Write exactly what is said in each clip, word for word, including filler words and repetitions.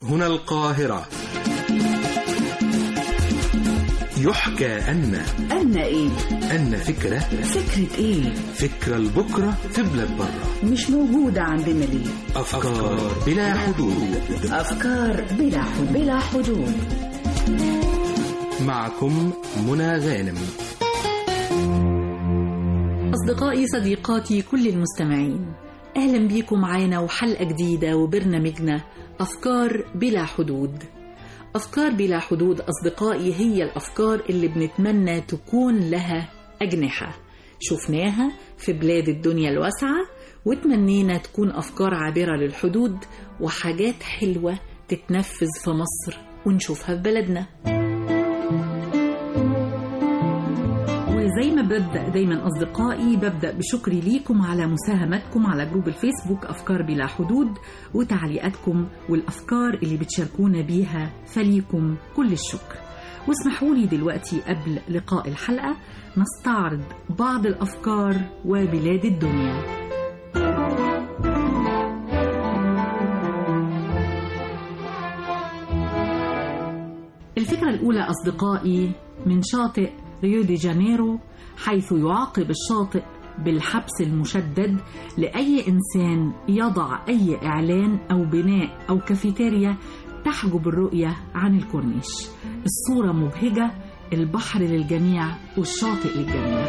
هنا القاهرة. يحكى أن أن إيه؟ أن فكرة فكرة إيه؟ فكرة لبكرة في بلاد برة مش موجودة عندنا ليه؟ أفكار بلا حدود. أفكار بلا حدود بلا حدود. معكم منى غانم. أصدقائي صديقاتي كل المستمعين، أهلا بيكم معانا وحلقة جديدة وبرنامجنا أفكار بلا حدود. أفكار بلا حدود أصدقائي هي الأفكار اللي بنتمنى تكون لها أجنحة، شفناها في بلاد الدنيا الواسعة وتمنينا تكون أفكار عابرة للحدود وحاجات حلوة تتنفذ في مصر ونشوفها في بلدنا. وزي ما ببدأ دايما أصدقائي، ببدأ بشكري ليكم على مساهمتكم على جروب الفيسبوك أفكار بلا حدود وتعليقاتكم والأفكار اللي بتشاركونا بيها، فليكم كل الشكر. واسمحوا لي دلوقتي قبل لقاء الحلقة نستعرض بعض الأفكار وبلاد الدنيا. الفكرة الأولى أصدقائي من شاطئ ريو دي جانيرو، حيث يعاقب الشاطئ بالحبس المشدد لأي إنسان يضع أي إعلان أو بناء أو كافيتيريا تحجب الرؤية عن الكورنيش. الصورة مبهجة، البحر للجميع والشاطئ للجميع.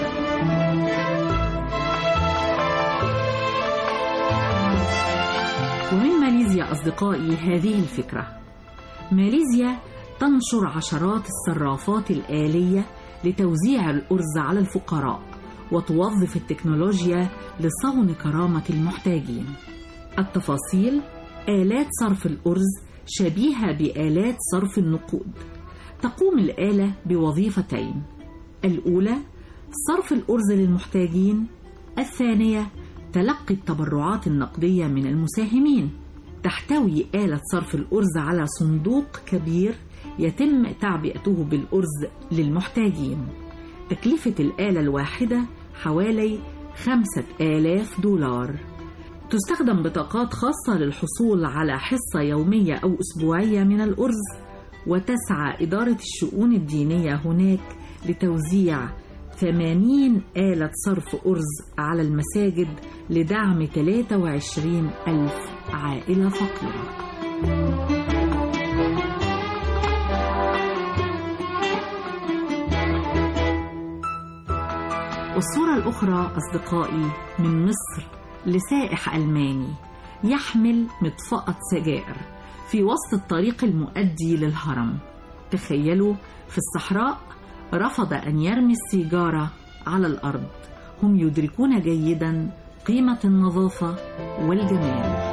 ومن ماليزيا أصدقائي هذه الفكرة. ماليزيا تنشر عشرات الصرافات الآلية لتوزيع الأرز على الفقراء وتوظف التكنولوجيا لصون كرامة المحتاجين. التفاصيل: آلات صرف الأرز شبيهة بآلات صرف النقود. تقوم الآلة بوظيفتين: الأولى صرف الأرز للمحتاجين، الثانية تلقي التبرعات النقدية من المساهمين. تحتوي آلة صرف الأرز على صندوق كبير يتم تعبئته بالأرز للمحتاجين. تكلفة الآلة الواحدة حوالي خمسة آلاف دولار. تستخدم بطاقات خاصة للحصول على حصة يومية أو أسبوعية من الأرز. وتسعى إدارة الشؤون الدينية هناك لتوزيع ثمانين آلة صرف أرز على المساجد لدعم ثلاثة وعشرين ألف عائلة فقيرة. والصورة الأخرى أصدقائي من مصر لسائح ألماني يحمل مطفأة سجائر في وسط الطريق المؤدي للهرم. تخيلوا، في الصحراء رفض أن يرمي السيجارة على الأرض. هم يدركون جيدا قيمة النظافة والجمال.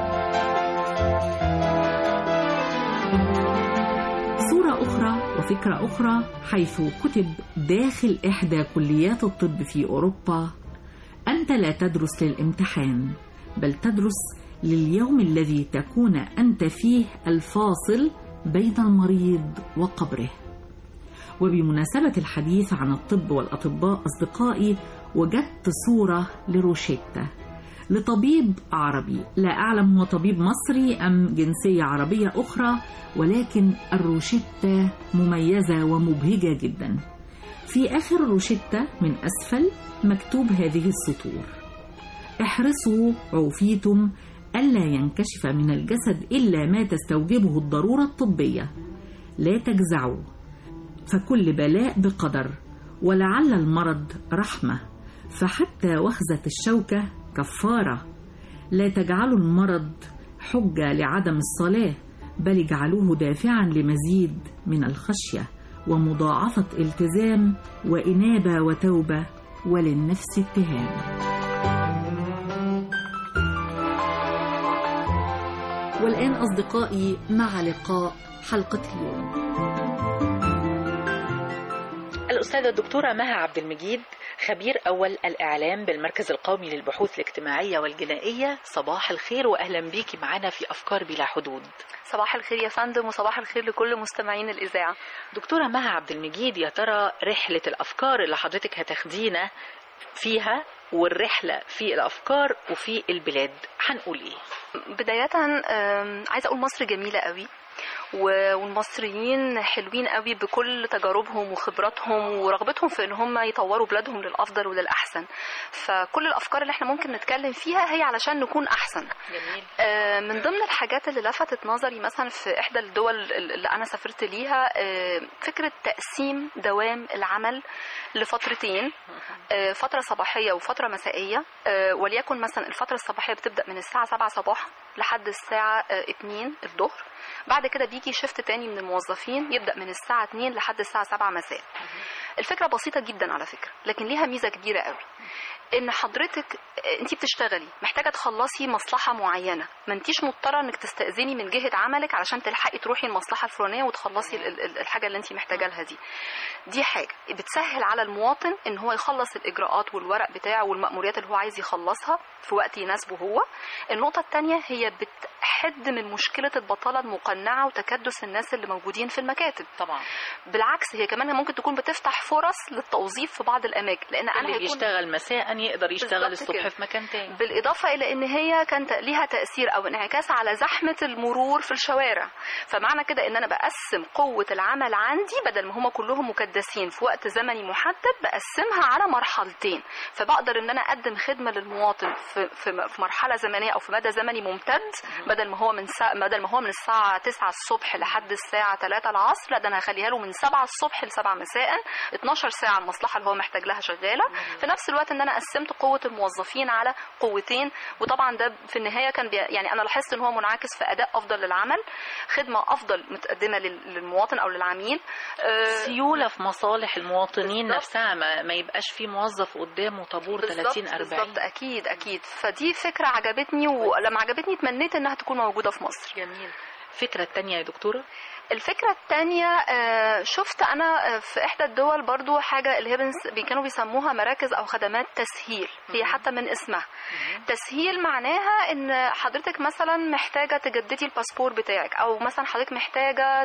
صورة أخرى وفكرة أخرى حيث كتب داخل إحدى كليات الطب في أوروبا: أنت لا تدرس للامتحان، بل تدرس لليوم الذي تكون أنت فيه الفاصل بين المريض وقبره. وبمناسبة الحديث عن الطب والأطباء أصدقائي، وجدت صورة لروشيتا لطبيب عربي، لا أعلم هو طبيب مصري أم جنسية عربية أخرى، ولكن الروشيتا مميزة ومبهجة جدا. في آخر الروشيتا من أسفل مكتوب هذه السطور: احرصوا عوفيتم ألا ينكشف من الجسد إلا ما تستوجبه الضرورة الطبية. لا تجزعوا، فكل بلاء بقدر، ولعل المرض رحمة، فحتى وخزة الشوكة كفارة. لا تجعلوا المرض حجة لعدم الصلاة، بل اجعلوه دافعا لمزيد من الخشية ومضاعفة التزام وإنابة وتوبة وللنفس اتهام. والآن أصدقائي مع لقاء حلقة اليوم. الأستاذة الدكتورة مها عبد المجيد، خبير أول الإعلام بالمركز القومي للبحوث الاجتماعية والجنائية. صباح الخير وأهلا بيكي معنا في أفكار بلا حدود. صباح الخير يا فندم، وصباح الخير لكل مستمعين الإذاعة. دكتورة مها عبد المجيد، يا ترى رحلة الأفكار اللي حضرتك هتاخدينا فيها والرحلة في الأفكار وفي البلاد هنقول إيه؟ بداية عايزة أقول مصر جميلة قوي، والمصريين حلوين قوي بكل تجاربهم وخبراتهم ورغبتهم في ان هم يطوروا بلادهم للافضل وللاحسن. فكل الافكار اللي احنا ممكن نتكلم فيها هي علشان نكون احسن. جميل. من ضمن الحاجات اللي لفتت نظري مثلا في احدى الدول اللي انا سافرت ليها فكره تقسيم دوام العمل لفترتين، فتره صباحيه وفتره مسائيه. وليكن مثلا الفتره الصباحيه بتبدا من الساعه سبعة صباحا لحد الساعه اتنين الظهر. بعد كده بيجي شيفت تاني من الموظفين يبدا من الساعه اتنين لحد الساعه سبعة مساء. الفكره بسيطه جدا على فكره، لكن ليها ميزه كبيره قوي، ان حضرتك انت بتشتغلي محتاجه تخلصي مصلحه معينه، ما انتيش مضطره انك تستاذني من جهه عملك علشان تلحقي تروحي المصلحه الفلانيه وتخلصي الحاجه اللي انت محتاجه لها دي. دي حاجه بتسهل على المواطن ان هو يخلص الاجراءات والورق بتاعه والمأموريات اللي هو عايز يخلصها في وقت يناسبه هو. النقطه الثانيه هي بتحد من مشكله البطاله المقنعه وتكدس الناس اللي موجودين في المكاتب. طبعا بالعكس هي كمان ممكن تكون بتفتح فرص للتوظيف في بعض الاماكن، لان انا اللي بيشتغل مساء يقدر يشتغل الصبح في مكان تاني. بالاضافه الى ان هي كان ليها تاثير او انعكاس على زحمه المرور في الشوارع. فمعنى كده ان انا بقسم قوه العمل عندي، بدل ما هم كلهم مكدسين في وقت زمني محدد بقسمها على مرحلتين، فبقدر ان انا اقدم خدمه للمواطن في في مرحله زمنيه او في مدى زمني ممتد، بدل ما هو من سا... بدل ما هو من الساعه تسعة الصبح لحد الساعه تلاتة العصر، لا ده انا هخليها له من سبعة الصبح ل سبعة مساء، اتناشر ساعه المصلحه اللي هو محتاج لها شغاله. في نفس الوقت ان انا قسمت قوه الموظفين على قوتين، وطبعا ده في النهايه كان بي... يعني انا لاحظت ان هو منعكس في اداء افضل للعمل، خدمه افضل متقدمه للمواطن او للعميل، أه... سيوله في مصالح المواطنين بالزبط. نفسها، ما... ما يبقاش في موظف قدامه طابور تلاتين أربعين. بالظبط، اكيد اكيد. فدي فكره عجبتني، ولما عجبتني تمنيت انها تكون موجوده في مصر. جميل. الفكره الثانيه يا دكتوره؟ الفكرة الثانية شفت أنا في إحدى الدول برضو حاجة اللي هي كانوا بيسموها مراكز أو خدمات تسهيل، هي حتى من اسمها. تسهيل معناها إن حضرتك مثلا محتاجة تجددي الباسبور بتاعك، أو مثلا حضرتك محتاجة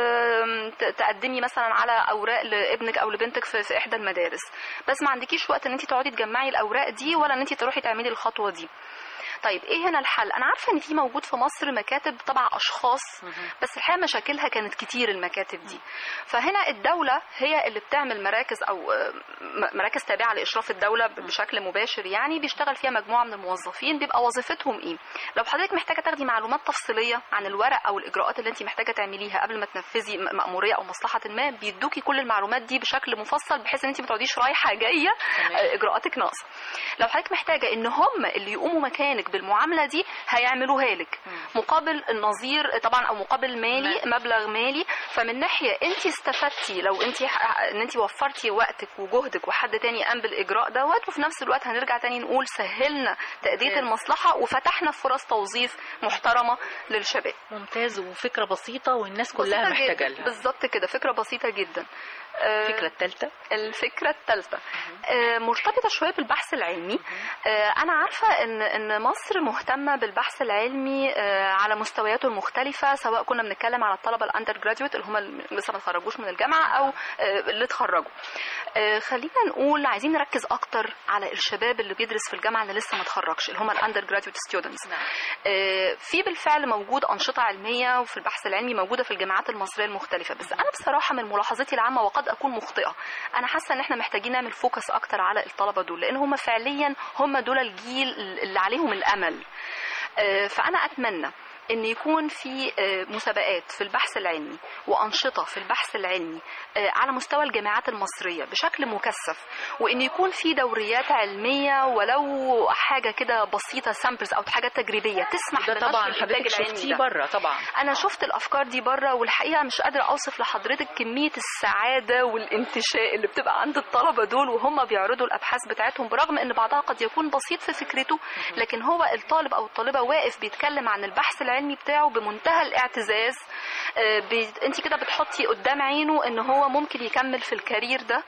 تقدمي مثلا على أوراق لابنك أو لبنتك في إحدى المدارس، بس ما عندكيش وقت إن أنت تقعدي تجمعي الأوراق دي ولا إن أنت تروحي تعملي الخطوة دي. طيب ايه هنا الحل؟ انا عارفه ان في موجود في مصر مكاتب طبع اشخاص، بس الحقيقه مشاكلها كانت كتير المكاتب دي. فهنا الدوله هي اللي بتعمل مراكز او مراكز تابعه لاشراف الدوله بشكل مباشر، يعني بيشتغل فيها مجموعه من الموظفين بيبقى وظيفتهم ايه؟ لو حضرتك محتاجه تاخدي معلومات تفصيليه عن الورق او الاجراءات اللي انت محتاجه تعمليها قبل ما تنفذي مأموريه او مصلحه ما، بيدوكي كل المعلومات دي بشكل مفصل بحيث ان انت ما تقعديش رايحه جايه اجراءاتك ناقصه. لو حضرتك محتاجه ان هم اللي يقوموا مكانك بالمعامله دي هيعملوها لك مقابل النظير طبعا او مقابل مالي مبلغ مالي. فمن ناحيه انت استفدتي لو انت ان انت وفرتي وقتك وجهدك وحد تاني قام بالاجراء دوت، وفي نفس الوقت هنرجع تاني نقول سهلنا تأدية المصلحه وفتحنا فرص توظيف محترمه للشباب. ممتاز، وفكره بسيطه والناس كلها محتاجه لها. بالظبط كده، فكره بسيطه جدا. الفكرة الثالثة الفكرة الثالثة مرتبطة شوية بالبحث العلمي. أنا عارفة إن إن مصر مهتمة بالبحث العلمي على مستوياته المختلفة، سواء كنا بنتكلم على الطلبة الأندر جراديويت اللي هم لسه ما اتخرجوش من الجامعة أو اللي اتخرجوا. خلينا نقول عايزين نركز أكتر على الشباب اللي بيدرس في الجامعة اللي لسه ما اتخرجش، اللي هم الأندر جراديويت ستودنتس. في بالفعل موجود أنشطة علمية وفي البحث العلمي موجودة في الجامعات المصرية المختلفة، بس أنا بصراحة من ملاحظتي العامة وقد اكون مخطئه، انا حاسه ان احنا محتاجين نعمل فوكس اكتر على الطلبه دول، لان هم فعليا هم دول الجيل اللي عليهم الامل. فانا اتمنى ان يكون في مسابقات في البحث العلمي وانشطه في البحث العلمي على مستوى الجامعات المصريه بشكل مكثف، وان يكون في دوريات علميه ولو حاجه كده بسيطه سامبلز او حاجات تجريبيه تسمح ده طبعا حضرتك شفتيه بره. طبعا انا شفت الافكار دي بره، والحقيقه مش قادره اوصف لحضرتك كميه السعاده والانتشاء اللي بتبقى عند الطلبه دول وهم بيعرضوا الابحاث بتاعتهم، برغم ان بعضها قد يكون بسيط في فكرته، لكن هو الطالب او الطالبه واقف بيتكلم عن البحث العلمي بتاعه بمنتهى الاعتزاز. بي... انت كده بتحطي قدام عينه ان هو ممكن يكمل في الكارير ده.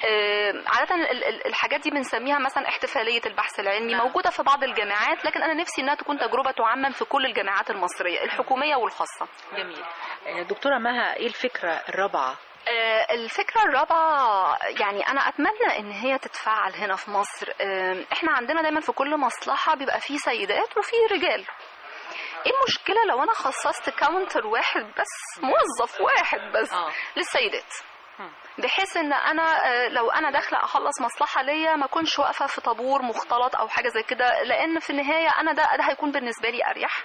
عاده الحاجات دي بنسميها مثلا احتفاليه البحث العلمي، موجوده في بعض الجامعات، لكن انا نفسي انها تكون تجربه تعمم في كل الجامعات المصريه الحكوميه والخاصه. جميل. دكتوره مها، ايه الفكره الرابعه؟ الفكرة الرابعة يعني أنا أتمنى إن هي تتفعل هنا في مصر. إحنا عندنا دايما في كل مصلحة بيبقى فيه سيدات وفيه رجال. ايه المشكله لو انا خصصت كاونتر واحد بس، موظف واحد بس آه. للسيدات، بحيث ان انا لو انا داخله اخلص مصلحه ليا ما اكونش واقفه في طابور مختلط او حاجه زي كده، لان في النهايه انا ده ده هيكون بالنسبه لي اريح.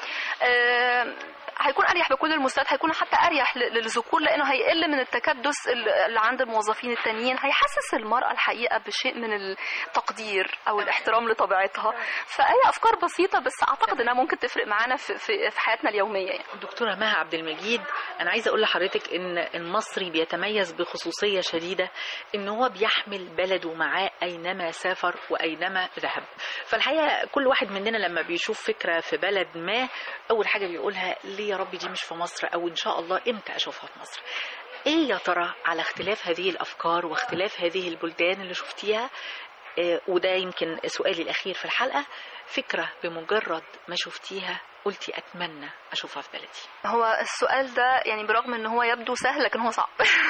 أه هيكون اريح بكل المستويات، هيكون حتى اريح للذكور، لانه هيقل من التكدس اللي عند الموظفين التانيين، هيحسس المراه الحقيقه بشيء من التقدير او الاحترام لطبيعتها. فهي افكار بسيطه بس اعتقد انها ممكن تفرق معانا في في, في حياتنا اليوميه يعني. دكتوره مها عبد المجيد، انا عايزه اقول لحضرتك ان المصري بيتميز بخصوصيه شديده ان هو بيحمل بلده معاه اينما سافر واينما ذهب. فالحقيقه كل واحد مننا لما بيشوف فكره في بلد ما اول حاجه بيقولها ليه يا ربي دي مش في مصر، او ان شاء الله امتى اشوفها في مصر. ايه يا ترى على اختلاف هذه الافكار واختلاف هذه البلدان اللي شفتيها، إيه وده يمكن سؤالي الاخير في الحلقه، فكره بمجرد ما شفتيها قلتي اتمنى اشوفها في بلدي؟ هو السؤال ده يعني برغم ان هو يبدو سهل لكن هو صعب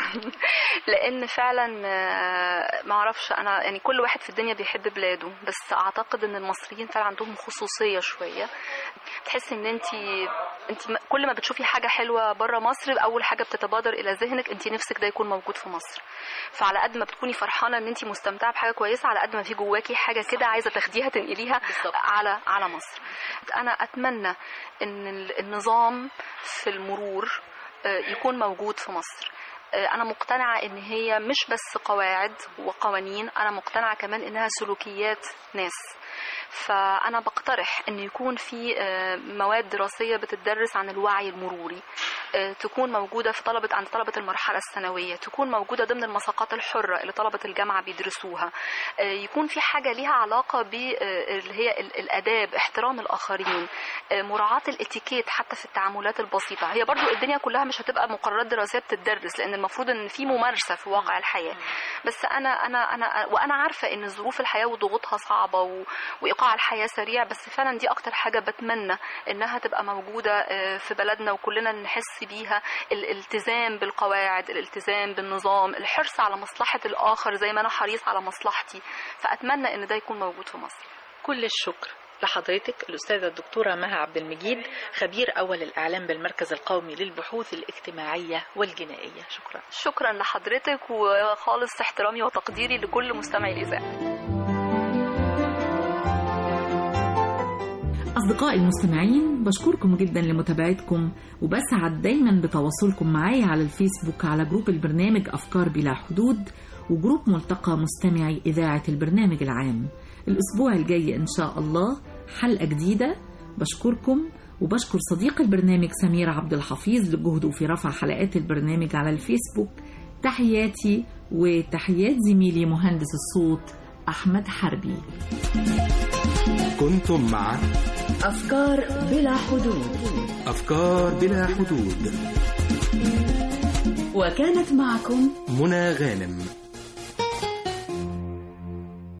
لان فعلا ما اعرفش انا يعني كل واحد في الدنيا بيحب بلاده، بس اعتقد ان المصريين فعلا عندهم خصوصيه شويه. تحس ان انت انت كل ما بتشوفي حاجه حلوه بره مصر اول حاجه بتتبادر الى ذهنك انت نفسك ده يكون موجود في مصر. فعلى قد ما بتكوني فرحانه ان انت مستمتعه بحاجه كويسه، على قد ما في جواكي حاجه كده عايزه تاخديها تنقليها على على مصر. انا اتمنى ان النظام في المرور يكون موجود في مصر. أنا مقتنعة إن هي مش بس قواعد وقوانين، أنا مقتنعة كمان إنها سلوكيات ناس. فأنا بقترح إن يكون في مواد دراسية بتدرس عن الوعي المروري، تكون موجودة في طلبة عند طلبة المرحلة الثانوية، تكون موجودة ضمن المساقات الحرة اللي طلبة الجامعة بيدرسوها، يكون في حاجة ليها علاقة باللي هي الآداب، احترام الآخرين، مراعاة الاتيكيت حتى في التعاملات البسيطة. هي برضو الدنيا كلها مش هتبقى مقررات دراسية بتدرس، لأن المفروض إن في ممارسة في واقع الحياة. بس أنا أنا أنا وأنا عارفة إن ظروف الحياة وضغوطها صعبة و... وإيقاع الحياة سريع، بس فعلا دي أكتر حاجة بتمنى إنها تبقى موجودة في بلدنا وكلنا نحس بيها. الالتزام بالقواعد، الالتزام بالنظام، الحرص على مصلحة الآخر زي ما أنا حريص على مصلحتي. فأتمنى إن ده يكون موجود في مصر. كل الشكر لحضرتك الأستاذة الدكتورة مها عبد المجيد، خبير أول الإعلام بالمركز القومي للبحوث الاجتماعية والجنائية. شكرا. شكرا لحضرتك، وخالص احترامي وتقديري لكل مستمعي الإذاعة. أصدقائي المستمعين، بشكركم جدا لمتابعتكم، وبسعد دايما بتواصلكم معي على الفيسبوك على جروب البرنامج أفكار بلا حدود، وجروب ملتقى مستمعي إذاعة البرنامج العام. الأسبوع الجاي إن شاء الله حلقة جديدة. بشكركم، وبشكر صديق البرنامج سمير عبد الحفيظ لجهده في رفع حلقات البرنامج على الفيسبوك. تحياتي وتحيات زميلي مهندس الصوت أحمد حربي. كنتم مع أفكار بلا حدود. أفكار بلا حدود، وكانت معكم منى غانم.